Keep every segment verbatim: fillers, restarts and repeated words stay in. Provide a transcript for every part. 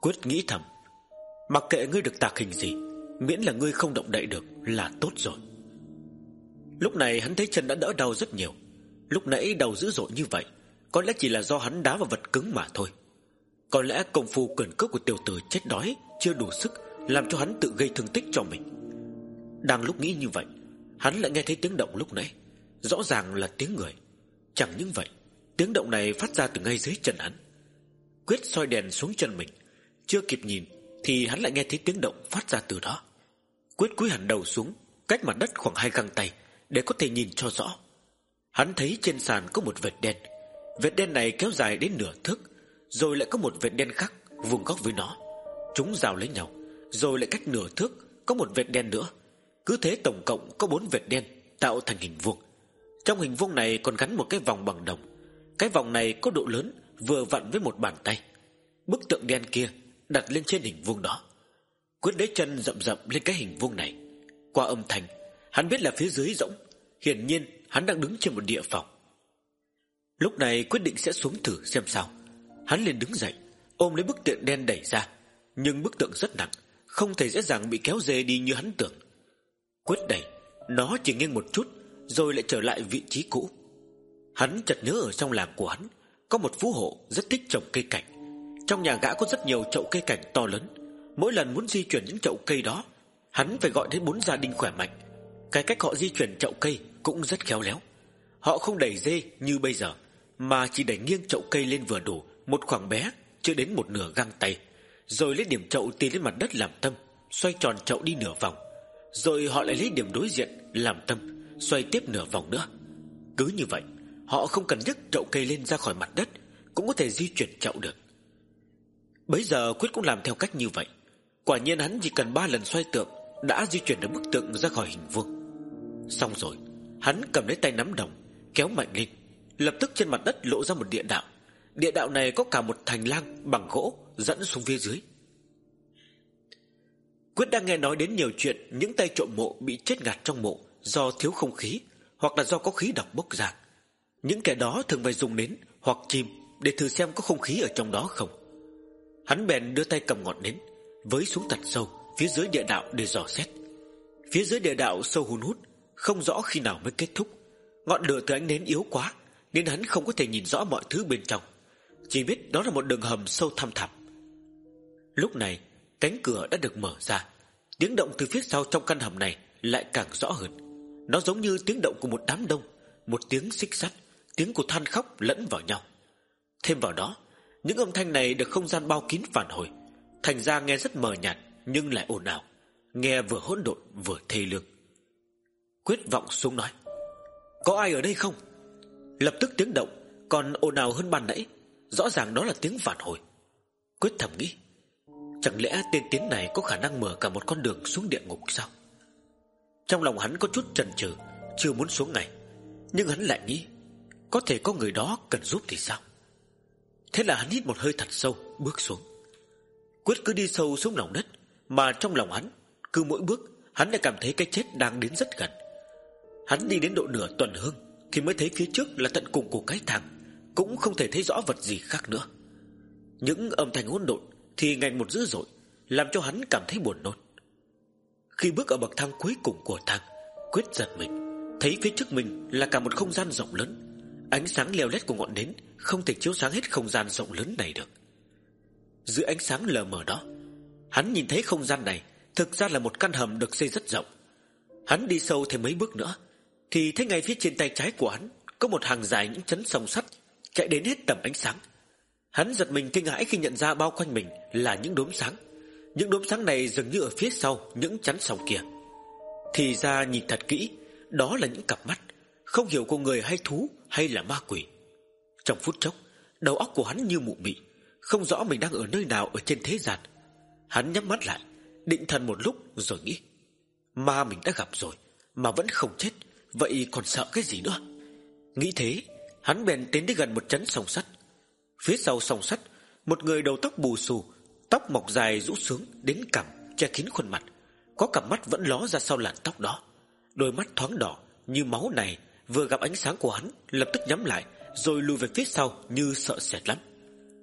Quyết nghĩ thầm, mặc kệ ngươi được tạc hình gì, miễn là ngươi không động đậy được là tốt rồi. Lúc này hắn thấy chân đã đỡ đau rất nhiều. Lúc nãy đau dữ dội như vậy, có lẽ chỉ là do hắn đá vào vật cứng mà thôi. Có lẽ công phu quyền cước của tiểu tử chết đói chưa đủ sức làm cho hắn tự gây thương tích cho mình. Đang lúc nghĩ như vậy, hắn lại nghe thấy tiếng động lúc nãy. Rõ ràng là tiếng người. Chẳng những vậy, tiếng động này phát ra từ ngay dưới chân hắn. Quyết soi đèn xuống chân mình, chưa kịp nhìn thì hắn lại nghe thấy tiếng động phát ra từ đó. Quyết cúi hẳn đầu xuống, cách mặt đất khoảng hai găng tay để có thể nhìn cho rõ. Hắn thấy trên sàn có một vệt đen. Vệt đen này kéo dài đến nửa thước, rồi lại có một vệt đen khác vuông góc với nó. Chúng giao lấy nhau, rồi lại cách nửa thước có một vệt đen nữa. Cứ thế tổng cộng có bốn vệt đen tạo thành hình vuông. Trong hình vuông này còn gắn một cái vòng bằng đồng. Cái vòng này có độ lớn vừa vặn với một bàn tay. Bức tượng đen kia đặt lên trên hình vuông đó. Quyết lấy chân rậm rậm lên cái hình vuông này. Qua âm thanh, hắn biết là phía dưới rỗng. Hiển nhiên hắn đang đứng trên một địa phòng. Lúc này quyết định sẽ xuống thử xem sao. Hắn liền đứng dậy, ôm lấy bức tượng đen đẩy ra. Nhưng bức tượng rất nặng, không thể dễ dàng bị kéo dê đi như hắn tưởng. Quyết đẩy, nó chỉ nghiêng một chút, rồi lại trở lại vị trí cũ. Hắn chợt nhớ ở trong làng của hắn có một phú hộ rất thích trồng cây cảnh. Trong nhà gã có rất nhiều chậu cây cảnh to lớn. Mỗi lần muốn di chuyển những chậu cây đó, hắn phải gọi đến bốn gia đình khỏe mạnh. Cái cách họ di chuyển chậu cây cũng rất khéo léo. Họ không đẩy dê như bây giờ, mà chỉ đẩy nghiêng chậu cây lên vừa đủ một khoảng bé, chưa đến một nửa găng tay. Rồi lấy điểm chậu tì lên mặt đất làm tâm, xoay tròn chậu đi nửa vòng. Rồi họ lại lấy điểm đối diện làm tâm, xoay tiếp nửa vòng nữa. Cứ như vậy, họ không cần nhấc chậu cây lên ra khỏi mặt đất cũng có thể di chuyển chậu được. Bấy giờ Quyết cũng làm theo cách như vậy. Quả nhiên hắn chỉ cần ba lần xoay tượng đã di chuyển được bức tượng ra khỏi hình vuông. Xong rồi, hắn cầm lấy tay nắm đồng, kéo mạnh lên. Lập tức trên mặt đất lộ ra một địa đạo. Địa đạo này có cả một hành lang bằng gỗ dẫn xuống phía dưới. Quyết đang nghe nói đến nhiều chuyện những tay trộm mộ bị chết ngạt trong mộ do thiếu không khí, hoặc là do có khí độc bốc ra. Những kẻ đó thường phải dùng nến hoặc chìm để thử xem có không khí ở trong đó không. Hắn bèn đưa tay cầm ngọn nến, với xuống thật sâu phía dưới địa đạo để dò xét. Phía dưới địa đạo sâu hun hút, không rõ khi nào mới kết thúc. Ngọn lửa từ ánh nến yếu quá, nên hắn không có thể nhìn rõ mọi thứ bên trong, chỉ biết đó là một đường hầm sâu thăm thẳm. Lúc này cánh cửa đã được mở ra. Tiếng động từ phía sau trong căn hầm này lại càng rõ hơn. Nó giống như tiếng động của một đám đông, một tiếng xích sắt, tiếng của than khóc lẫn vào nhau. Thêm vào đó, những âm thanh này được không gian bao kín phản hồi, thành ra nghe rất mờ nhạt nhưng lại ồn ào, nghe vừa hỗn độn vừa thê lương. Quyết vọng xuống nói: "Có ai ở đây không?" Lập tức tiếng động còn ồn ào hơn ban nãy. Rõ ràng đó là tiếng phản hồi. Quyết thầm nghĩ, chẳng lẽ tên tiến này có khả năng mở cả một con đường xuống địa ngục sao? Trong lòng hắn có chút chần chừ, chưa muốn xuống ngay. Nhưng hắn lại nghĩ, có thể có người đó cần giúp thì sao? Thế là hắn hít một hơi thật sâu, bước xuống. Quyết cứ đi sâu xuống lòng đất, mà trong lòng hắn, cứ mỗi bước hắn lại cảm thấy cái chết đang đến rất gần. Hắn đi đến độ nửa tuần hương thì mới thấy phía trước là tận cùng của cái thang, cũng không thể thấy rõ vật gì khác nữa. Những âm thanh hỗn độn thì ngày một dữ dội, làm cho hắn cảm thấy buồn nôn. Khi bước ở bậc thang cuối cùng của thang, Quyết giật mình, thấy phía trước mình là cả một không gian rộng lớn. Ánh sáng leo lét của ngọn nến không thể chiếu sáng hết không gian rộng lớn này được. Dưới ánh sáng lờ mờ đó, hắn nhìn thấy không gian này thực ra là một căn hầm được xây rất rộng. Hắn đi sâu thêm mấy bước nữa thì thấy ngay phía trên tay trái của hắn có một hàng dài những chấn song sắt chạy đến hết tầm ánh sáng. Hắn giật mình kinh hãi khi nhận ra bao quanh mình là những đốm sáng. Những đốm sáng này dường như ở phía sau những chắn song kia. Thì ra nhìn thật kỹ, đó là những cặp mắt, không hiểu của người hay thú hay là ma quỷ. Trong phút chốc, đầu óc của hắn như mụ mị, không rõ mình đang ở nơi nào ở trên thế gian. Hắn nhắm mắt lại, định thần một lúc rồi nghĩ, ma mình đã gặp rồi mà vẫn không chết, vậy còn sợ cái gì nữa? Nghĩ thế, hắn bèn tiến đến gần một chấn song sắt. Phía sau song sắt, một người đầu tóc bù xù, tóc mọc dài rũ xuống đến cằm, che kín khuôn mặt, có cặp mắt vẫn ló ra sau làn tóc đó. Đôi mắt thoáng đỏ như máu này vừa gặp ánh sáng của hắn lập tức nhắm lại, rồi lùi về phía sau như sợ sệt lắm.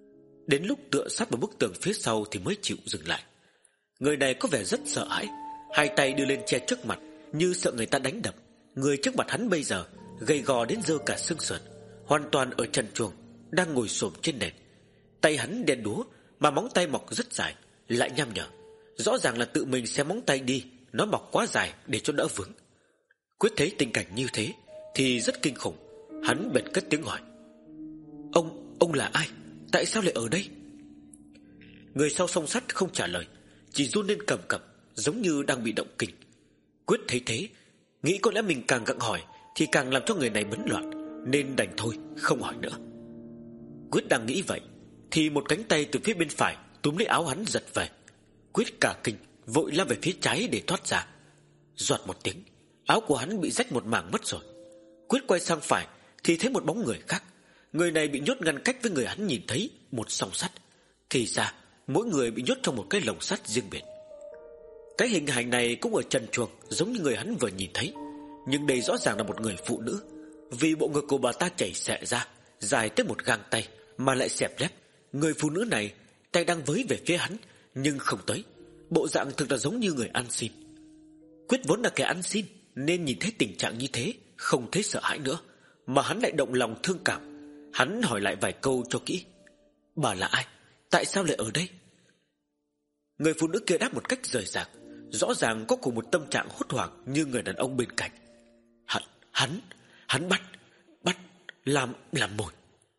Đến lúc tựa sát vào bức tường phía sau thì mới chịu dừng lại. Người này có vẻ rất sợ hãi, hai tay đưa lên che trước mặt, như sợ người ta đánh đập. Người trước mặt hắn bây giờ gầy gò đến rơ cả xương sườn, hoàn toàn ở trần truồng, đang ngồi xổm trên nền. Tay hắn đen đúa, mà móng tay mọc rất dài, lại nham nhở. Rõ ràng là tự mình xé móng tay đi, nó mọc quá dài để cho đỡ vướng. Quyết thấy tình cảnh như thế thì rất kinh khủng. Hắn bèn cất tiếng hỏi: Ông, ông là ai? Tại sao lại ở đây? Người sau song sắt không trả lời, chỉ run lên cầm cập, giống như đang bị động kinh. Quyết thấy thế, nghĩ có lẽ mình càng gặng hỏi thì càng làm cho người này bấn loạn, nên đành thôi không hỏi nữa. Quyết đang nghĩ vậy thì một cánh tay từ phía bên phải túm lấy áo hắn giật về. Quyết cả kinh, vội lao về phía trái để thoát ra. Giọt một tiếng, áo của hắn bị rách một mảng mất rồi. Quyết quay sang phải thì thấy một bóng người khác. Người này bị nhốt ngăn cách với người hắn nhìn thấy một song sắt. Thì ra mỗi người bị nhốt trong một cái lồng sắt riêng biệt. Cái hình hài này cũng ở trần truồng giống như người hắn vừa nhìn thấy, nhưng đây rõ ràng là một người phụ nữ, vì bộ ngực của bà ta chảy xệ ra, dài tới một gang tay, mà lại xẹp lép. Người phụ nữ này tay đang với về phía hắn, nhưng không tới. Bộ dạng thực là giống như người ăn xin. Quyết vốn là kẻ ăn xin, nên nhìn thấy tình trạng như thế không thấy sợ hãi nữa, mà hắn lại động lòng thương cảm. Hắn hỏi lại vài câu cho kỹ: Bà là ai? Tại sao lại ở đây? Người phụ nữ kia đáp một cách rời rạc, rõ ràng có cùng một tâm trạng hốt hoảng như người đàn ông bên cạnh. Hắn, hắn, hắn bắt, bắt, làm, làm mồi.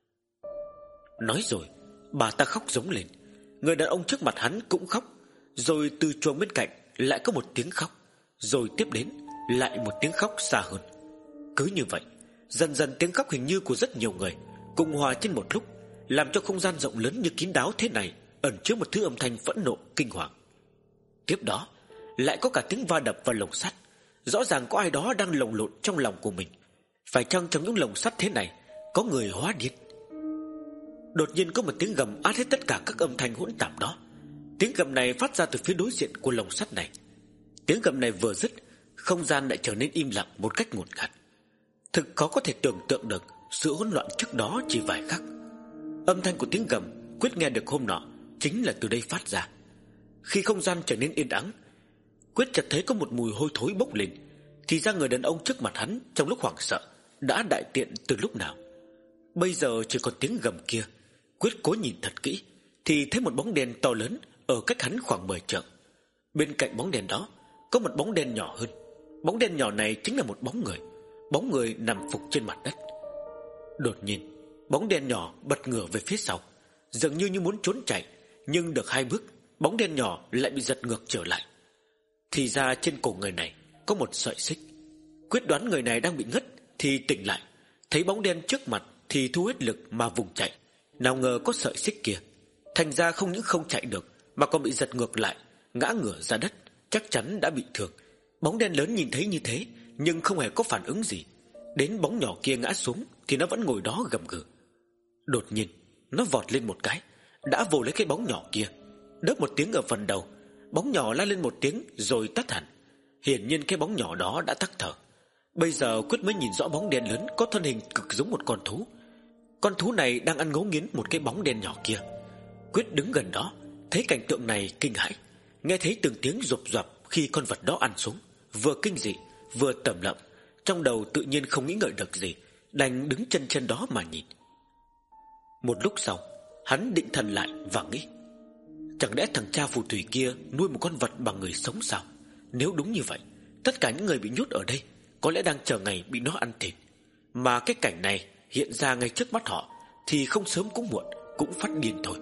Nói rồi, bà ta khóc giống lên. Người đàn ông trước mặt hắn cũng khóc. Rồi từ chuồng bên cạnh lại có một tiếng khóc. Rồi tiếp đến lại một tiếng khóc xa hơn. Cứ như vậy, dần dần tiếng khóc hình như của rất nhiều người cùng hòa trên một lúc, làm cho không gian rộng lớn như kín đáo thế này ẩn chứa một thứ âm thanh phẫn nộ kinh hoàng. Tiếp đó lại có cả tiếng va đập vào lồng sắt. Rõ ràng có ai đó đang lồng lộn trong lòng của mình. Phải chăng trong những lồng sắt thế này có người hóa điên? Đột nhiên có một tiếng gầm át hết tất cả các âm thanh hỗn tạp đó. Tiếng gầm này phát ra từ phía đối diện của lồng sắt này. Tiếng gầm này vừa dứt, không gian lại trở nên im lặng một cách ngột ngạt. Thực khó có thể tưởng tượng được sự hỗn loạn trước đó chỉ vài khắc. Âm thanh của tiếng gầm Quyết nghe được hôm nọ chính là từ đây phát ra. Khi không gian trở nên yên ắng, Quyết chợt thấy có một mùi hôi thối bốc lên. Thì ra người đàn ông trước mặt hắn trong lúc hoảng sợ đã đại tiện từ lúc nào. Bây giờ chỉ còn tiếng gầm kia. Quyết cố nhìn thật kỹ thì thấy một bóng đen to lớn ở cách hắn khoảng mười trượng. Bên cạnh bóng đen đó có một bóng đen nhỏ hơn. Bóng đen nhỏ này chính là một bóng người. Bóng người nằm phục trên mặt đất. Đột nhiên bóng đen nhỏ bật ngửa về phía sau, dường như như muốn trốn chạy, nhưng được hai bước bóng đen nhỏ lại bị giật ngược trở lại. Thì ra trên cổ người này có một sợi xích. Quyết đoán người này đang bị ngất thì tỉnh lại, thấy bóng đen trước mặt thì thu hết lực mà vùng chạy. Nào ngờ có sợi xích kia, thành ra không những không chạy được mà còn bị giật ngược lại, ngã ngửa ra đất, chắc chắn đã bị thương. Bóng đen lớn nhìn thấy như thế nhưng không hề có phản ứng gì. Đến bóng nhỏ kia ngã xuống thì nó vẫn ngồi đó gầm gừ. Đột nhiên nó vọt lên một cái, đã vồ lấy cái bóng nhỏ kia, đớp một tiếng ở phần đầu. Bóng nhỏ la lên một tiếng rồi tắt hẳn. Hiển nhiên cái bóng nhỏ đó đã tắc thở. Bây giờ Quyết mới nhìn rõ bóng đen lớn có thân hình cực giống một con thú. Con thú này đang ăn ngấu nghiến một cái bóng đen nhỏ kia. Quyết đứng gần đó, thấy cảnh tượng này kinh hãi, nghe thấy từng tiếng rụp rập khi con vật đó ăn xuống, vừa kinh dị vừa tởm lợm. Trong đầu tự nhiên không nghĩ ngợi được gì, đành đứng chân chân đó mà nhìn. Một lúc sau, hắn định thần lại và nghĩ, chẳng lẽ thằng cha phù thủy kia nuôi một con vật bằng người sống sao? Nếu đúng như vậy, tất cả những người bị nhốt ở đây có lẽ đang chờ ngày bị nó ăn thịt. Mà cái cảnh này hiện ra ngay trước mắt họ thì không sớm cũng muộn cũng phát điên thôi.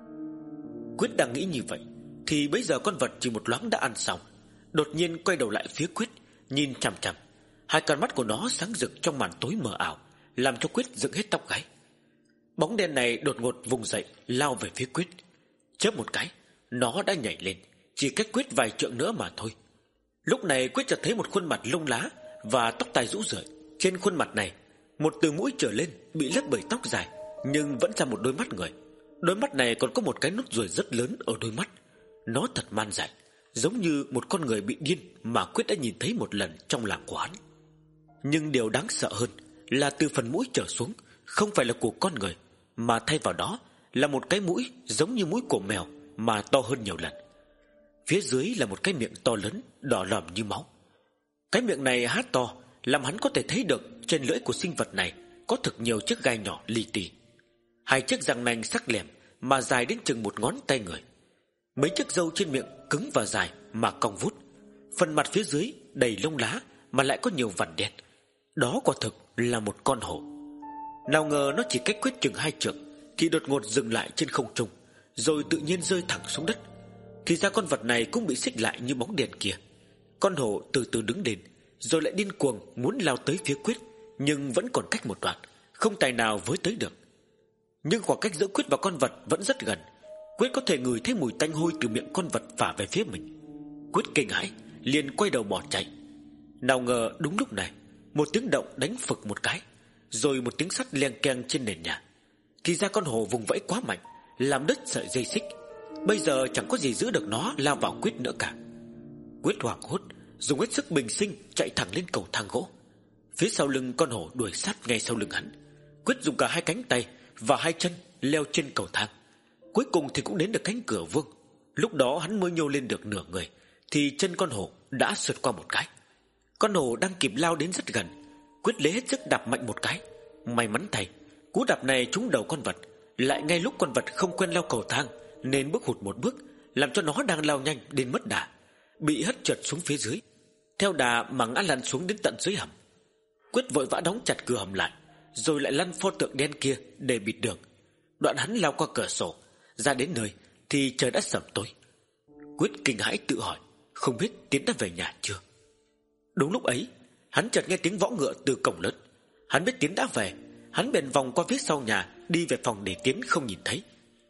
Quyết đang nghĩ như vậy thì bây giờ con vật chỉ một loáng đã ăn xong, đột nhiên quay đầu lại phía Quyết, nhìn chằm chằm. Hai con mắt của nó sáng rực trong màn tối mờ ảo, làm cho Quyết dựng hết tóc gáy. Bóng đen này đột ngột vùng dậy, lao về phía Quyết. Chớp một cái, nó đã nhảy lên, chỉ cách Quyết vài trượng nữa mà thôi. Lúc này Quyết chợt thấy một khuôn mặt lông lá và tóc tai rũ rượi. Trên khuôn mặt này, một từ mũi trở lên bị lấp bởi tóc dài, nhưng vẫn ra một đôi mắt người. Đôi mắt này còn có một cái nốt ruồi rất lớn ở đôi mắt. Nó thật man dại, giống như một con người bị điên mà Quyết đã nhìn thấy một lần trong làng của hắn. Nhưng điều đáng sợ hơn là từ phần mũi trở xuống không phải là của con người, mà thay vào đó là một cái mũi giống như mũi của mèo mà to hơn nhiều lần. Phía dưới là một cái miệng to lớn đỏ lòm như máu. Cái miệng này há to làm hắn có thể thấy được trên lưỡi của sinh vật này có thực nhiều chiếc gai nhỏ li ti. Hai chiếc răng nanh sắc lẹm mà dài đến chừng một ngón tay người. Mấy chiếc râu trên miệng cứng và dài mà cong vút. Phần mặt phía dưới đầy lông lá mà lại có nhiều vằn đen. Đó quả thực là một con hổ. Nào ngờ nó chỉ cách Quyết chừng hai trượng thì đột ngột dừng lại trên không trung, rồi tự nhiên rơi thẳng xuống đất. Thì ra con vật này cũng bị xích lại như bóng đèn kia. Con hổ từ từ đứng lên, rồi lại điên cuồng muốn lao tới phía Quyết, nhưng vẫn còn cách một đoạn, không tài nào với tới được. Nhưng khoảng cách giữa Quyết và con vật vẫn rất gần. Quyết có thể ngửi thấy mùi tanh hôi từ miệng con vật phả về phía mình. Quyết kinh hãi liền quay đầu bỏ chạy. Nào ngờ đúng lúc này một tiếng động đánh phực một cái, rồi một tiếng sắt leng keng trên nền nhà. Thì ra con hổ vùng vẫy quá mạnh, làm đứt sợi dây xích. Bây giờ chẳng có gì giữ được nó lao vào Quyết nữa cả. Quyết hoảng hốt dùng hết sức bình sinh chạy thẳng lên cầu thang gỗ. Phía sau lưng con hổ đuổi sát ngay sau lưng hắn. Quyết dùng cả hai cánh tay và hai chân leo trên cầu thang. Cuối cùng thì cũng đến được cánh cửa vuông. Lúc đó hắn mới nhô lên được nửa người thì chân con hổ đã sượt qua một cái. Con hổ đang kịp lao đến rất gần. Quyết lấy hết sức đạp mạnh một cái. May mắn thay, cú đạp này trúng đầu con vật, lại ngay lúc con vật không quen leo cầu thang nên bước hụt một bước, làm cho nó đang lao nhanh đến mất đà, bị hất trượt xuống phía dưới, theo đà mà ngã lăn xuống đến tận dưới hầm. Quyết vội vã đóng chặt cửa hầm lại, rồi lại lăn pho tượng đen kia để bịt đường. Đoạn hắn lao qua cửa sổ ra đến nơi thì trời đã sẩm tối. Quyết kinh hãi tự hỏi không biết Tiến đã về nhà chưa. Đúng lúc ấy hắn chợt nghe tiếng võ ngựa từ cổng lớn. Hắn biết Tiến đã về, hắn bèn vòng qua phía sau nhà đi về phòng để Tiến không nhìn thấy.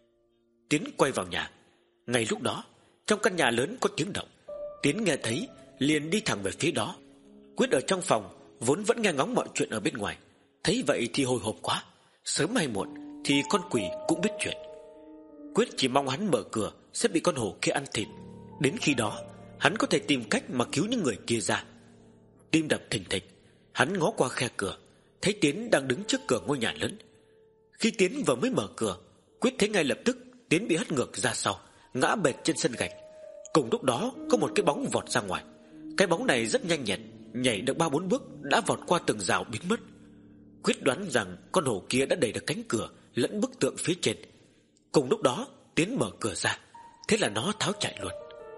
Tiến quay vào nhà. Ngay lúc đó trong căn nhà lớn có tiếng động. Tiến nghe thấy liền đi thẳng về phía đó. Quyết ở trong phòng vốn vẫn nghe ngóng mọi chuyện ở bên ngoài, thấy vậy thì hồi hộp quá. Sớm hay muộn thì con quỷ cũng biết chuyện. Quyết chỉ mong hắn mở cửa sẽ bị con hổ kia ăn thịt. Đến khi đó hắn có thể tìm cách mà cứu những người kia ra. Tim đập thình thịch, hắn ngó qua khe cửa, thấy Tiến đang đứng trước cửa ngôi nhà lớn. Khi Tiến vừa mới mở cửa, Quyết thấy ngay lập tức Tiến bị hất ngược ra sau, ngã bệt trên sân gạch. Cùng lúc đó có một cái bóng vọt ra ngoài. Cái bóng này rất nhanh nhẹn, nhảy được ba bốn bước đã vọt qua tường rào biến mất. Quyết đoán rằng con hổ kia đã đẩy được cánh cửa lẫn bức tượng phía trên. Cùng lúc đó Tiến mở cửa ra, thế là nó tháo chạy luôn.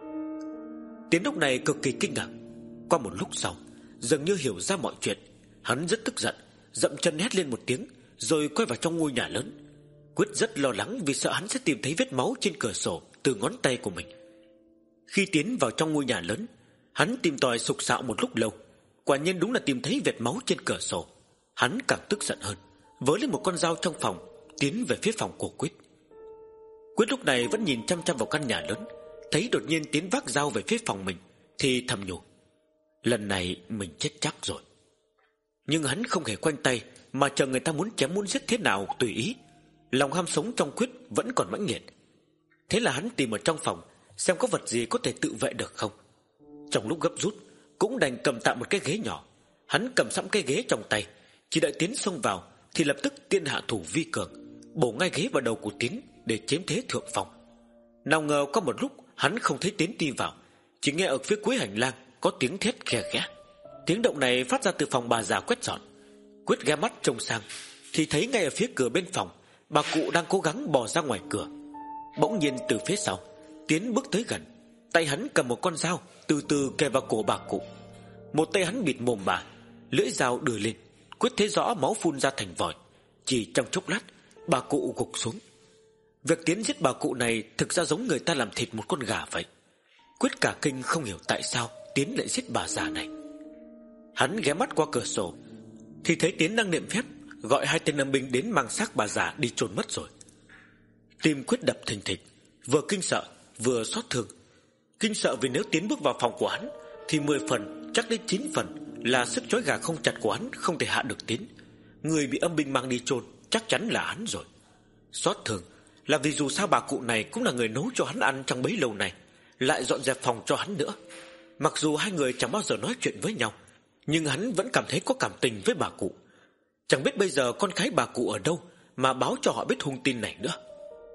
Tiến lúc này cực kỳ kinh ngạc. Qua một lúc sau, dường như hiểu ra mọi chuyện, hắn rất tức giận, dậm chân hét lên một tiếng, rồi quay vào trong ngôi nhà lớn. Quyết rất lo lắng vì sợ hắn sẽ tìm thấy vết máu trên cửa sổ từ ngón tay của mình. Khi tiến vào trong ngôi nhà lớn, hắn tìm tòi sục sạo một lúc lâu, quả nhiên đúng là tìm thấy vệt máu trên cửa sổ. Hắn càng tức giận hơn, vớ lên một con dao trong phòng, tiến về phía phòng của Quyết. Quyết lúc này vẫn nhìn chăm chăm vào căn nhà lớn, thấy đột nhiên Tiến vác dao về phía phòng mình thì thầm nhủ, lần này mình chết chắc rồi. Nhưng hắn không hề khoanh tay mà chờ người ta muốn chém muốn giết thế nào tùy ý. Lòng ham sống trong Quyết vẫn còn mãnh liệt. Thế là hắn tìm ở trong phòng xem có vật gì có thể tự vệ được không. Trong lúc gấp rút cũng đành cầm tạm một cái ghế nhỏ. Hắn cầm sẵn cái ghế trong tay, chỉ đợi Tiến xông vào thì lập tức tiên hạ thủ vi cường, bổ ngay ghế vào đầu của Tiến để chiếm thế thượng phong. Nào ngờ có một lúc hắn không thấy Tiến đi vào, chỉ nghe ở phía cuối hành lang có tiếng thét khe khẽ. Tiếng động này phát ra từ phòng bà già quét dọn. Quyết ghé mắt trông sang thì thấy ngay ở phía cửa bên phòng, bà cụ đang cố gắng bò ra ngoài cửa. Bỗng nhiên từ phía sau Tiến bước tới gần, tay hắn cầm một con dao từ từ kề vào cổ bà cụ. Một tay hắn bịt mồm bà, lưỡi dao đưa lên. Quyết thấy rõ máu phun ra thành vòi. Chỉ trong chốc lát bà cụ gục xuống. Việc Tiến giết bà cụ này thực ra giống người ta làm thịt một con gà vậy. Quyết cả kinh không hiểu tại sao Tiến lại giết bà già này. Hắn ghé mắt qua cửa sổ thì thấy Tiến đang niệm phép gọi hai tên âm binh đến mang xác bà già đi chôn mất rồi. Tim Quyết đập thình thịch, vừa kinh sợ vừa xót thương. Kinh sợ vì nếu Tiến bước vào phòng của hắn thì mười phần, chắc đến chín phần là sức trói gà không chặt của hắn không thể hạ được Tiến. Người bị âm binh mang đi chôn chắc chắn là hắn rồi. Xót thương là vì dù sao bà cụ này cũng là người nấu cho hắn ăn trong bấy lâu này, lại dọn dẹp phòng cho hắn nữa. Mặc dù hai người chẳng bao giờ nói chuyện với nhau, nhưng hắn vẫn cảm thấy có cảm tình với bà cụ. Chẳng biết bây giờ con cái bà cụ ở đâu mà báo cho họ biết hung tin này nữa.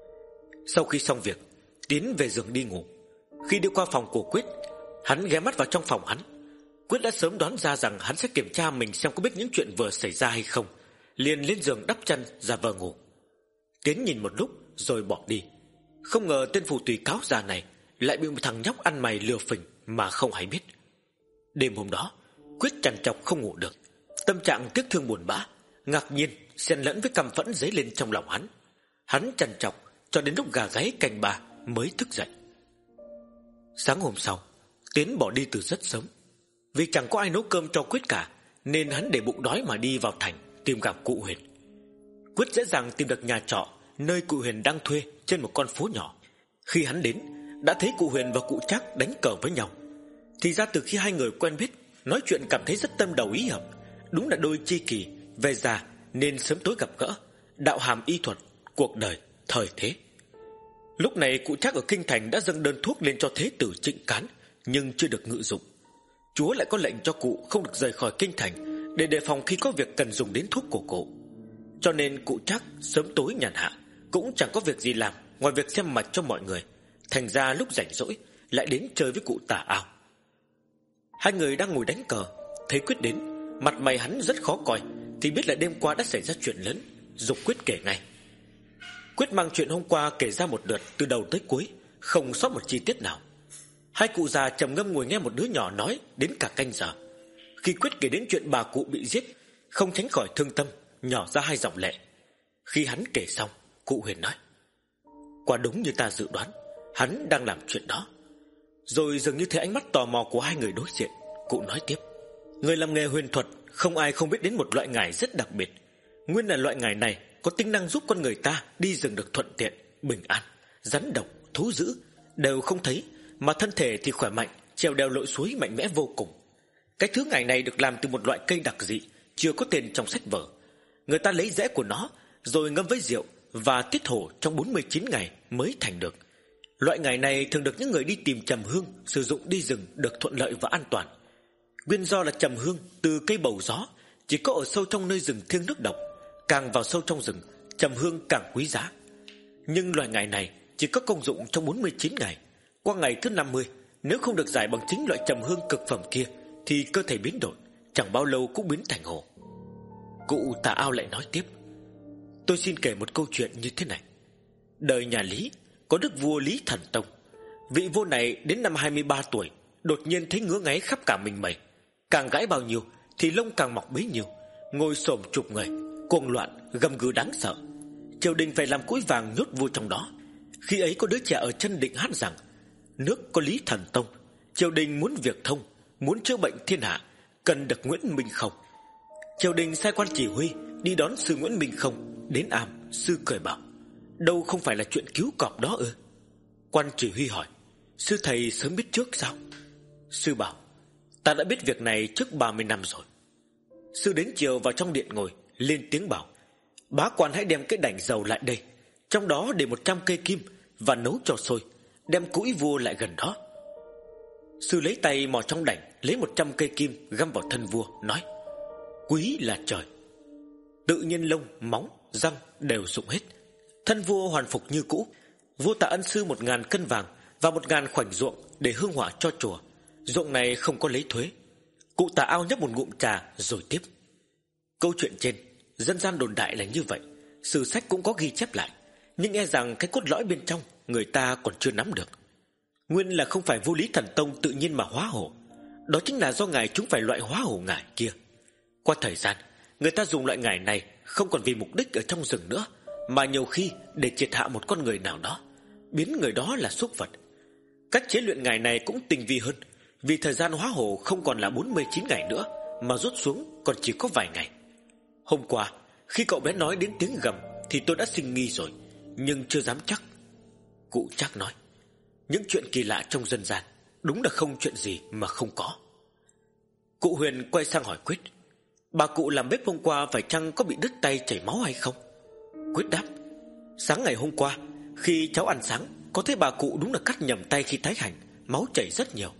Sau khi xong việc, Tiến về giường đi ngủ. Khi đi qua phòng của Quyết, hắn ghé mắt vào trong phòng hắn. Quyết đã sớm đoán ra rằng hắn sẽ kiểm tra mình xem có biết những chuyện vừa xảy ra hay không, liền lên giường đắp chăn giả vờ ngủ. Tiến nhìn một lúc rồi bỏ đi. Không ngờ tên phù tùy cáo già này lại bị một thằng nhóc ăn mày lừa phỉnh mà không hay biết. Đêm hôm đó, Quyết trằn trọc không ngủ được, tâm trạng tiếc thương buồn bã, ngạc nhiên xen lẫn với căm phẫn dấy lên trong lòng hắn. Hắn trằn trọc cho đến lúc gà gáy canh ba mới thức dậy. Sáng hôm sau, Tiến bỏ đi từ rất sớm. Vì chẳng có ai nấu cơm cho Quyết cả, nên hắn để bụng đói mà đi vào thành tìm gặp cụ Huyền. Quyết dễ dàng tìm được nhà trọ nơi cụ Huyền đang thuê trên một con phố nhỏ. Khi hắn đến, đã thấy cụ Huyền và cụ Trác đánh cờ với nhau. Thì ra từ khi hai người quen biết, nói chuyện cảm thấy rất tâm đầu ý hợp, đúng là đôi tri kỷ, về già nên sớm tối gặp gỡ, đạo hàm y thuật, cuộc đời, thời thế. Lúc này cụ Trác ở kinh thành đã dâng đơn thuốc lên cho thế tử Trịnh Cán, nhưng chưa được ngự dụng. Chúa lại có lệnh cho cụ không được rời khỏi kinh thành để đề phòng khi có việc cần dùng đến thuốc của cụ. Cho nên cụ Trác sớm tối nhàn hạ, cũng chẳng có việc gì làm ngoài việc xem mạch cho mọi người. Thành ra lúc rảnh rỗi lại đến chơi với cụ Tà Ao. Hai người đang ngồi đánh cờ, thấy Quyết đến, mặt mày hắn rất khó coi, thì biết là đêm qua đã xảy ra chuyện lớn, giục Quyết kể ngay. Quyết mang chuyện hôm qua kể ra một lượt từ đầu tới cuối, không sót một chi tiết nào. Hai cụ già trầm ngâm ngồi nghe một đứa nhỏ nói đến cả canh giờ. Khi Quyết kể đến chuyện bà cụ bị giết, không tránh khỏi thương tâm, nhỏ ra hai dòng lệ. Khi hắn kể xong, cụ Huyền nói: quả đúng như ta dự đoán, hắn đang làm chuyện đó. Rồi dường như thấy ánh mắt tò mò của hai người đối diện, cụ nói tiếp: người làm nghề huyền thuật không ai không biết đến một loại ngải rất đặc biệt. Nguyên là loại ngải này có tính năng giúp con người ta đi rừng được thuận tiện, bình an. Rắn độc, thú dữ đều không thấy, mà thân thể thì khỏe mạnh, trèo đèo lội suối mạnh mẽ vô cùng. Cái thứ ngải này được làm từ một loại cây đặc dị, chưa có tên trong sách vở. Người ta lấy rễ của nó rồi ngâm với rượu và tiết hổ trong bốn mươi chín ngày mới thành được. Loại ngải này thường được những người đi tìm trầm hương sử dụng đi rừng được thuận lợi và an toàn. Nguyên do là trầm hương từ cây bầu gió chỉ có ở sâu trong nơi rừng thiêng nước độc, càng vào sâu trong rừng, trầm hương càng quý giá. Nhưng loại ngải này chỉ có công dụng trong bốn mươi chín ngày. Qua ngày thứ năm mươi, nếu không được giải bằng chính loại trầm hương cực phẩm kia, thì cơ thể biến đổi, chẳng bao lâu cũng biến thành hồ. Cụ Tà Ao lại nói tiếp: tôi xin kể một câu chuyện như thế này. Đời nhà Lý có đức vua Lý Thần Tông. Vị vua này đến năm hai mươi ba tuổi đột nhiên thấy ngứa ngáy khắp cả mình mẩy, càng gãi bao nhiêu thì lông càng mọc bấy nhiêu, ngồi xổm chụp người, cuồng loạn gầm gừ đáng sợ. Triều đình phải làm cối vàng nhốt vua trong đó. Khi ấy có đứa trẻ ở chân định hát rằng: nước có Lý Thần Tông, triều đình muốn việc thông, muốn chữa bệnh thiên hạ, cần được Nguyễn Minh Không. Triều đình sai quan chỉ huy đi đón sư Nguyễn Minh Không đến am. Sư cười bảo: đâu không phải là chuyện cứu cọp đó ư? Quan chỉ huy hỏi: sư thầy sớm biết trước sao? Sư bảo: ta đã biết việc này trước ba mươi năm rồi. Sư đến chiều vào trong điện ngồi, lên tiếng bảo: bá quan hãy đem cái đảnh dầu lại đây, trong đó để một trăm cây kim và nấu cho sôi, đem cũi vua lại gần đó. Sư lấy tay mò trong đảnh, lấy một trăm cây kim găm vào thân vua, nói: quý là trời. Tự nhiên lông, móng, răng đều rụng hết. Thân vua hoàn phục như cũ. Vua tạ ân sư một ngàn cân vàng và một ngàn khoảnh ruộng để hương hỏa cho chùa. Ruộng này không có lấy thuế. Cụ Tà Ao nhấp một ngụm trà rồi tiếp: câu chuyện trên dân gian đồn đại là như vậy, sử sách cũng có ghi chép lại, nhưng e rằng cái cốt lõi bên trong người ta còn chưa nắm được. Nguyên là không phải vua Lý Thần Tông tự nhiên mà hóa hổ, đó chính là do ngài chúng phải loại hóa hổ ngải kia. Qua thời gian, người ta dùng loại ngải này không còn vì mục đích ở trong rừng nữa, mà nhiều khi để triệt hạ một con người nào đó, biến người đó là súc vật. Cách chế luyện ngải này cũng tinh vi hơn, vì thời gian hóa hổ không còn là bốn mươi chín ngày nữa, mà rút xuống còn chỉ có vài ngày. Hôm qua khi cậu bé nói đến tiếng gầm thì tôi đã sinh nghi rồi, nhưng chưa dám chắc. Cụ Trác nói: những chuyện kỳ lạ trong dân gian đúng là không chuyện gì mà không có. Cụ Huyền quay sang hỏi Quyết: bà cụ làm bếp hôm qua phải chăng có bị đứt tay chảy máu hay không? Quyết đáp: sáng ngày hôm qua khi cháu ăn sáng, có thấy bà cụ đúng là cắt nhầm tay khi thái hành, máu chảy rất nhiều.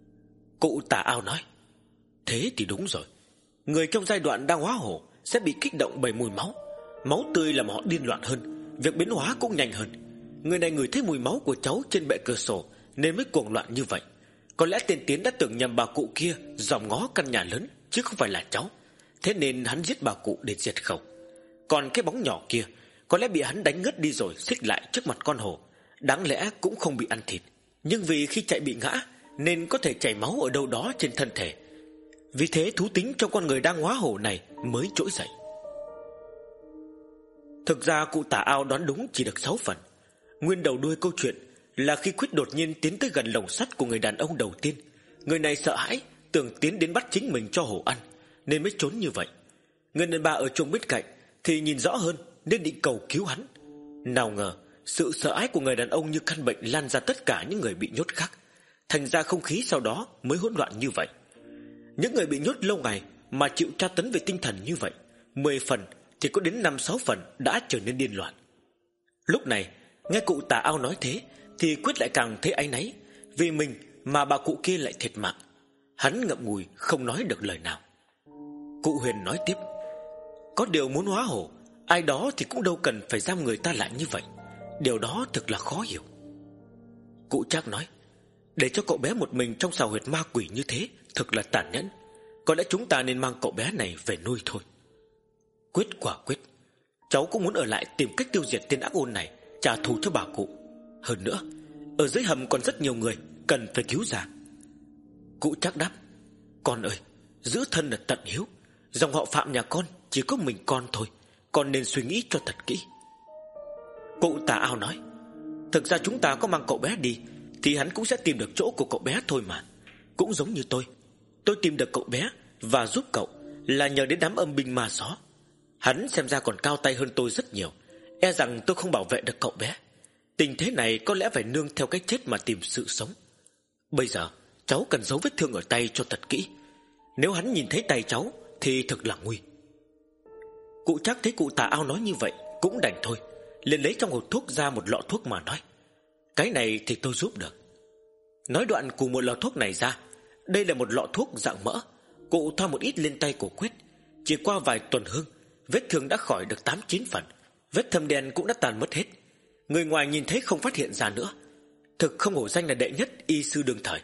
Cụ Tà Ao nói: thế thì đúng rồi, người trong giai đoạn đang hóa hổ sẽ bị kích động bởi mùi máu. Máu tươi làm họ điên loạn hơn, việc biến hóa cũng nhanh hơn. Người này ngửi thấy mùi máu của cháu trên bệ cửa sổ nên mới cuồng loạn như vậy. Có lẽ tên Tiến đã tưởng nhầm bà cụ kia dòm ngó căn nhà lớn chứ không phải là cháu, thế nên hắn giết bà cụ để diệt khẩu. Còn cái bóng nhỏ kia có lẽ bị hắn đánh ngất đi rồi xích lại trước mặt con hổ, đáng lẽ cũng không bị ăn thịt, nhưng vì khi chạy bị ngã nên có thể chảy máu ở đâu đó trên thân thể. Vì thế thú tính trong con người đang hóa hổ này mới trỗi dậy. Thực ra cụ Tả Ao đoán đúng chỉ được sáu phần. Nguyên đầu đuôi câu chuyện là khi Quyết đột nhiên tiến tới gần lồng sắt của người đàn ông đầu tiên, người này sợ hãi, tưởng Tiến đến bắt chính mình cho hổ ăn nên mới trốn như vậy. Người đàn bà ở chuồng bên cạnh thì nhìn rõ hơn nên định cầu cứu hắn. Nào ngờ sự sợ hãi của người đàn ông như căn bệnh lan ra tất cả những người bị nhốt khác, thành ra không khí sau đó mới hỗn loạn như vậy. Những người bị nhốt lâu ngày mà chịu tra tấn về tinh thần như vậy, mười phần thì có đến năm sáu phần đã trở nên điên loạn. Lúc này nghe cụ Tà Ao nói thế thì Quyết lại càng thấy áy náy, vì mình mà bà cụ kia lại thiệt mạng. Hắn ngậm ngùi không nói được lời nào. Cụ Huyền nói tiếp: có điều muốn hóa hổ, ai đó thì cũng đâu cần phải giam người ta lại như vậy. Điều đó thực là khó hiểu. Cụ Trác nói: để cho cậu bé một mình trong sào huyệt ma quỷ như thế thực là tàn nhẫn. Có lẽ chúng ta nên mang cậu bé này về nuôi thôi. Quyết quả quyết. Cháu cũng muốn ở lại tìm cách tiêu diệt tên ác ôn này, trả thù cho bà cụ. Hơn nữa, ở dưới hầm còn rất nhiều người cần phải cứu ra. Cụ Trác đáp: con ơi, giữ thân là tận hiếu. Dòng họ Phạm nhà con chỉ có mình con thôi, con nên suy nghĩ cho thật kỹ. Cụ Tà Ao nói: thực ra chúng ta có mang cậu bé đi thì hắn cũng sẽ tìm được chỗ của cậu bé thôi mà. Cũng giống như tôi Tôi tìm được cậu bé và giúp cậu là nhờ đến đám âm binh ma gió. Hắn xem ra còn cao tay hơn tôi rất nhiều, e rằng tôi không bảo vệ được cậu bé. Tình thế này có lẽ phải nương theo cái chết mà tìm sự sống. Bây giờ cháu cần giấu vết thương ở tay cho thật kỹ. Nếu hắn nhìn thấy tay cháu thì thật là nguy. Cụ Trác thấy cụ Tà Ao nói như vậy cũng đành thôi, liền lấy trong hộp thuốc ra một lọ thuốc mà nói: cái này thì tôi giúp được. Nói đoạn cụ một lọ thuốc này ra. Đây là một lọ thuốc dạng mỡ. Cụ thoa một ít lên tay của Quyết. Chỉ qua vài tuần hương, vết thương đã khỏi được tám chín phần. Vết thâm đen cũng đã tàn mất hết. Người ngoài nhìn thấy không phát hiện ra nữa. Thực không hổ danh là đệ nhất y sư đương thời.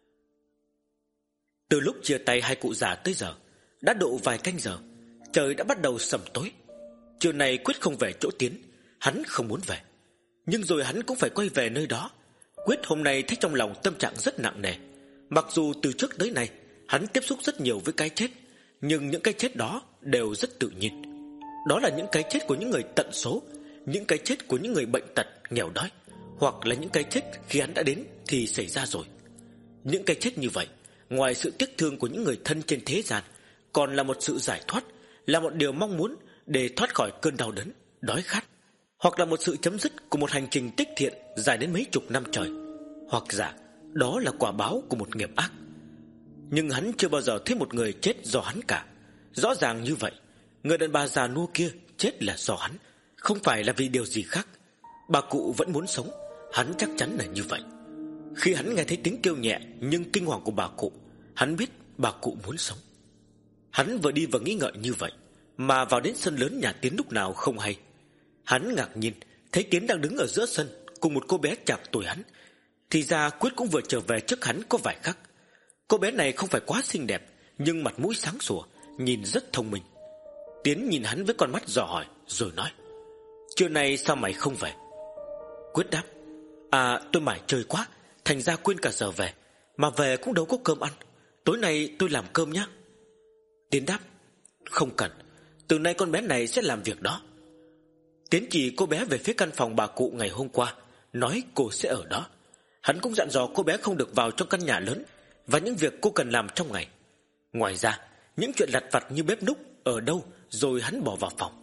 Từ lúc chia tay hai cụ già tới giờ đã độ vài canh giờ. Trời đã bắt đầu sầm tối. Chiều này Quyết không về chỗ Tiến. Hắn không muốn về, nhưng rồi hắn cũng phải quay về nơi đó. Quyết hôm nay thấy trong lòng tâm trạng rất nặng nề. Mặc dù từ trước tới nay hắn tiếp xúc rất nhiều với cái chết, nhưng những cái chết đó đều rất tự nhiên. Đó là những cái chết của những người tận số, những cái chết của những người bệnh tật, nghèo đói, hoặc là những cái chết khi hắn đã đến thì xảy ra rồi. Những cái chết như vậy, ngoài sự tiếc thương của những người thân trên thế gian, còn là một sự giải thoát, là một điều mong muốn để thoát khỏi cơn đau đớn, đói khát, hoặc là một sự chấm dứt của một hành trình tích thiện dài đến mấy chục năm trời, hoặc giả đó là quả báo của một nghiệp ác. Nhưng hắn chưa bao giờ thấy một người chết do hắn cả. Rõ ràng như vậy, người đàn bà già nua kia chết là do hắn, không phải là vì điều gì khác. Bà cụ vẫn muốn sống, hắn chắc chắn là như vậy. Khi hắn nghe thấy tiếng kêu nhẹ nhưng kinh hoàng của bà cụ, hắn biết bà cụ muốn sống. Hắn vừa đi vừa nghĩ ngợi như vậy mà vào đến sân lớn nhà Tiến lúc nào không hay. Hắn ngạc nhiên thấy Tiến đang đứng ở giữa sân cùng một cô bé chạc tuổi hắn. Thì ra Quyết cũng vừa trở về trước hắn có vài khắc. Cô bé này không phải quá xinh đẹp, nhưng mặt mũi sáng sủa, nhìn rất thông minh. Tiến nhìn hắn với con mắt dò hỏi rồi nói: trưa nay sao mày không về? Quyết đáp: à tôi mải chơi quá, thành ra quên cả giờ về. Mà về cũng đâu có cơm ăn, tối nay tôi làm cơm nhé. Tiến đáp: không cần, từ nay con bé này sẽ làm việc đó. Tiến chỉ cô bé về phía căn phòng bà cụ ngày hôm qua, nói cô sẽ ở đó. Hắn cũng dặn dò cô bé không được vào trong căn nhà lớn và những việc cô cần làm trong ngày. Ngoài ra, những chuyện lặt vặt như bếp núc ở đâu rồi hắn bỏ vào phòng.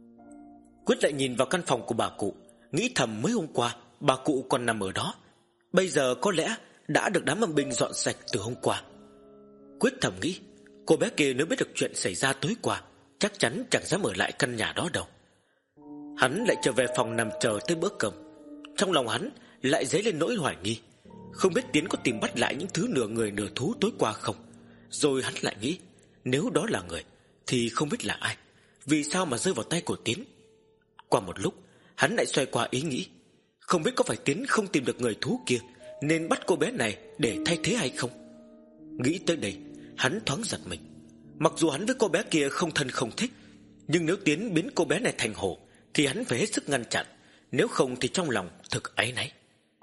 Quyết lại nhìn vào căn phòng của bà cụ, nghĩ thầm mới hôm qua bà cụ còn nằm ở đó, bây giờ có lẽ đã được đám âm binh dọn sạch từ hôm qua. Quyết thầm nghĩ, cô bé kia nếu biết được chuyện xảy ra tối qua, chắc chắn chẳng dám ở lại căn nhà đó đâu. Hắn lại trở về phòng nằm chờ tới bữa cơm. Trong lòng hắn lại dấy lên nỗi hoài nghi, không biết Tiến có tìm bắt lại những thứ nửa người nửa thú tối qua không. Rồi hắn lại nghĩ, nếu đó là người thì không biết là ai, vì sao mà rơi vào tay của Tiến. Qua một lúc hắn lại xoay qua ý nghĩ, Không biết có phải Tiến không tìm được người thú kia nên bắt cô bé này để thay thế hay không? Nghĩ tới đây, hắn thoáng giật mình. Mặc dù hắn với cô bé kia không thân không thích, nhưng nếu Tiến biến cô bé này thành hổ thì hắn phải hết sức ngăn chặn, nếu không thì trong lòng thực áy náy.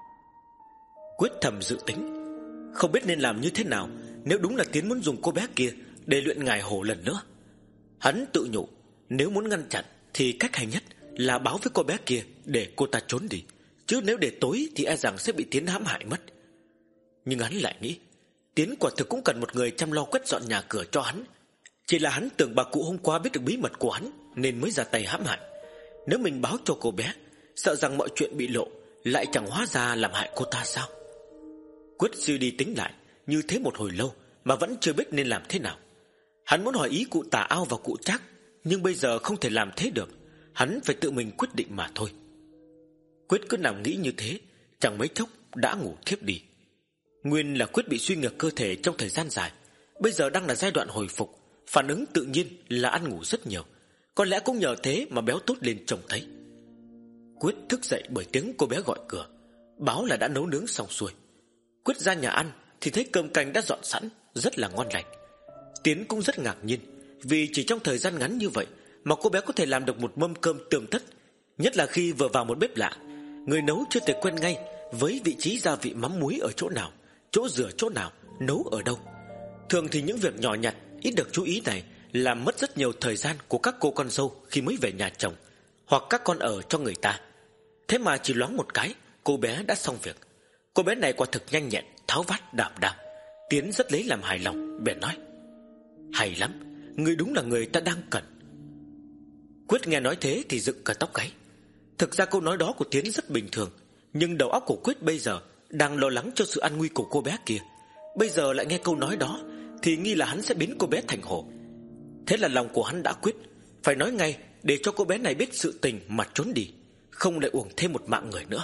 Quyết thầm dự tính, không biết nên làm như thế nào nếu đúng là Tiến muốn dùng cô bé kia để luyện ngải hổ lần nữa. Hắn tự nhủ, nếu muốn ngăn chặn thì cách hay nhất là báo với cô bé kia để cô ta trốn đi, chứ nếu để tối thì e rằng sẽ bị Tiến hãm hại mất. Nhưng hắn lại nghĩ, Tiến quả thực cũng cần một người chăm lo quét dọn nhà cửa cho hắn. Chỉ là hắn tưởng bà cụ hôm qua biết được bí mật của hắn nên mới ra tay hãm hại. Nếu mình báo cho cô bé, sợ rằng mọi chuyện bị lộ, lại chẳng hóa ra làm hại cô ta sao? Quyết suy đi tính lại như thế một hồi lâu mà vẫn chưa biết nên làm thế nào. Hắn muốn hỏi ý cụ Tà Ao và cụ Trác, nhưng bây giờ không thể làm thế được. Hắn phải tự mình quyết định mà thôi. Quyết cứ nằm nghĩ như thế, chẳng mấy chốc đã ngủ thiếp đi. Nguyên là Quyết bị suy nhược cơ thể trong thời gian dài, bây giờ đang là giai đoạn hồi phục, phản ứng tự nhiên là ăn ngủ rất nhiều. Có lẽ cũng nhờ thế mà béo tốt lên trông thấy. Quyết thức dậy bởi tiếng cô bé gọi cửa, báo là đã nấu nướng xong xuôi. Quyết ra nhà ăn thì thấy cơm canh đã dọn sẵn, rất là ngon lành. Tiến cũng rất ngạc nhiên, vì chỉ trong thời gian ngắn như vậy mà cô bé có thể làm được một mâm cơm tươm tất. Nhất là khi vừa vào một bếp lạ, người nấu chưa thể quen ngay với vị trí gia vị mắm muối ở chỗ nào, chỗ rửa chỗ nào, nấu ở đâu. Thường thì những việc nhỏ nhặt ít được chú ý này làm mất rất nhiều thời gian của các cô con dâu khi mới về nhà chồng, hoặc các con ở cho người ta. Thế mà chỉ loáng một cái, cô bé đã xong việc. Cô bé này quả thực nhanh nhẹn, tháo vát đảm đảm. Tiến rất lấy làm hài lòng, bèn nói, hay lắm, người đúng là người ta đang cần. Quyết nghe nói thế thì dựng cả tóc gáy. Thực ra câu nói đó của Tiến rất bình thường, nhưng đầu óc của Quyết bây giờ đang lo lắng cho sự an nguy của cô bé kia. Bây giờ lại nghe câu nói đó thì nghi là hắn sẽ biến cô bé thành hổ. Thế là lòng của hắn đã quyết, phải nói ngay để cho cô bé này biết sự tình mà trốn đi, không lại uổng thêm một mạng người nữa.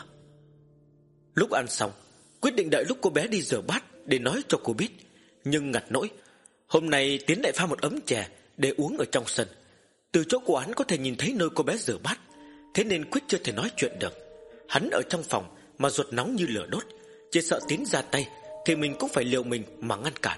Lúc ăn xong, quyết định đợi lúc cô bé đi rửa bát để nói cho cô biết. Nhưng ngặt nỗi, hôm nay Tiến lại pha một ấm chè để uống ở trong sân. Từ chỗ của hắn có thể nhìn thấy nơi cô bé rửa bát, thế nên Quyết chưa thể nói chuyện được. Hắn ở trong phòng mà ruột nóng như lửa đốt, chỉ sợ Tiến ra tay thì mình cũng phải liều mình mà ngăn cản.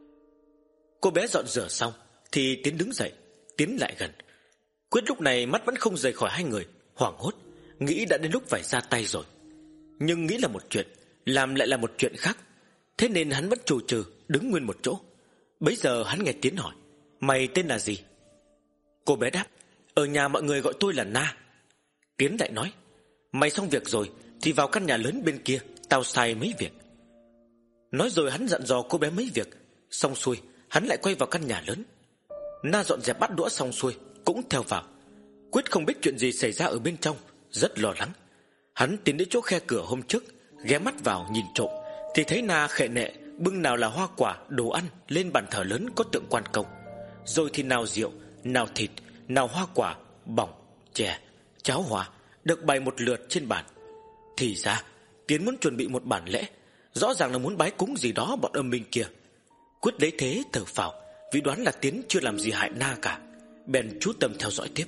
Cô bé dọn rửa xong thì Tiến đứng dậy, tiến lại gần. Quyết lúc này mắt vẫn không rời khỏi hai người, hoảng hốt, nghĩ đã đến lúc phải ra tay rồi. Nhưng nghĩ là một chuyện, làm lại là một chuyện khác, thế nên hắn vẫn trù trừ đứng nguyên một chỗ. Bấy giờ hắn nghe Tiến hỏi, mày tên là gì? Cô bé đáp, ở nhà mọi người gọi tôi là Na. Tiến lại nói, mày xong việc rồi thì vào căn nhà lớn bên kia, tao sai mấy việc. Nói rồi hắn dặn dò cô bé mấy việc. Xong xuôi hắn lại quay vào căn nhà lớn. Na dọn dẹp bát đũa xong xuôi cũng theo vào. Quyết không biết chuyện gì xảy ra ở bên trong, rất lo lắng. Hắn tiến đến chỗ khe cửa hôm trước, ghé mắt vào nhìn trộm thì thấy Na khệ nệ bưng nào là hoa quả, đồ ăn lên bàn thờ lớn có tượng Quan Công. Rồi thì nào rượu, nào thịt, nào hoa quả, bỏng, chè, cháo hòa được bày một lượt trên bàn. Thì ra Tiến muốn chuẩn bị một bản lễ, rõ ràng là muốn bái cúng gì đó bọn âm binh kia. Quyết lấy thế thở phào, vì đoán là Tiến chưa làm gì hại Na cả, bèn chú tâm theo dõi tiếp.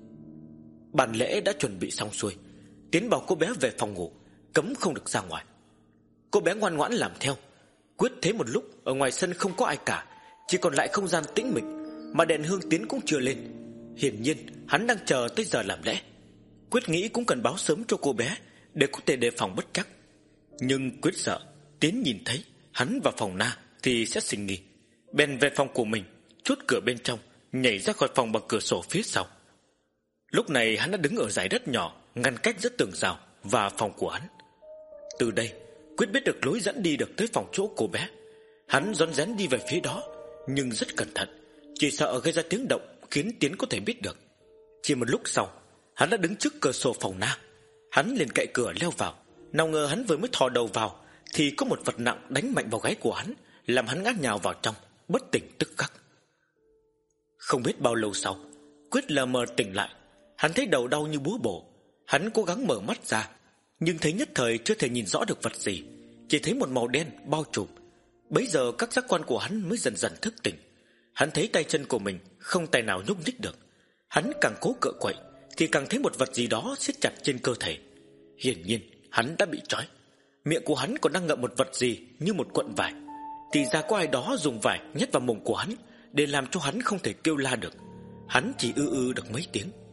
Bản lễ đã chuẩn bị xong xuôi, Tiến bảo cô bé về phòng ngủ, cấm không được ra ngoài. Cô bé ngoan ngoãn làm theo. Quyết thấy một lúc ở ngoài sân không có ai cả, chỉ còn lại không gian tĩnh mịch, mà đèn hương Tiến cũng chưa lên. Hiển nhiên hắn đang chờ tới giờ làm lễ. Quyết nghĩ cũng cần báo sớm cho cô bé để có thể đề phòng bất trắc. Nhưng Quyết sợ Tiến nhìn thấy hắn vào phòng Na thì sẽ sinh nghi, bèn về phòng của mình, chốt cửa bên trong, nhảy ra khỏi phòng bằng cửa sổ phía sau. Lúc này hắn đã đứng ở dải đất nhỏ ngăn cách giữa tường rào và phòng của hắn. Từ đây Quyết biết được lối dẫn đi được tới phòng chỗ cô bé. Hắn rón rén đi về phía đó, nhưng rất cẩn thận, chỉ sợ gây ra tiếng động khiến Tiến có thể biết được. Chỉ một lúc sau, hắn đã đứng trước cửa sổ phòng Na. Hắn liền cậy cửa leo vào. Nào ngờ hắn vừa mới thò đầu vào thì có một vật nặng đánh mạnh vào gáy của hắn, làm hắn ngã nhào vào trong, bất tỉnh tức khắc. Không biết bao lâu sau, Quyết lờ mờ tỉnh lại. Hắn thấy đầu đau như búa bổ. Hắn cố gắng mở mắt ra, nhưng thấy nhất thời chưa thể nhìn rõ được vật gì, chỉ thấy một màu đen bao trùm. Bấy giờ các giác quan của hắn mới dần dần thức tỉnh. Hắn thấy tay chân của mình không tài nào nhúc nhích được. Hắn càng cố cựa quậy thì càng thấy một vật gì đó siết chặt trên cơ thể. Hiển nhiên hắn đã bị trói. Miệng của hắn còn đang ngậm một vật gì như một cuộn vải. Thì ra có ai đó dùng vải nhét vào mồm của hắn để làm cho hắn không thể kêu la được. Hắn chỉ ư ư được mấy tiếng.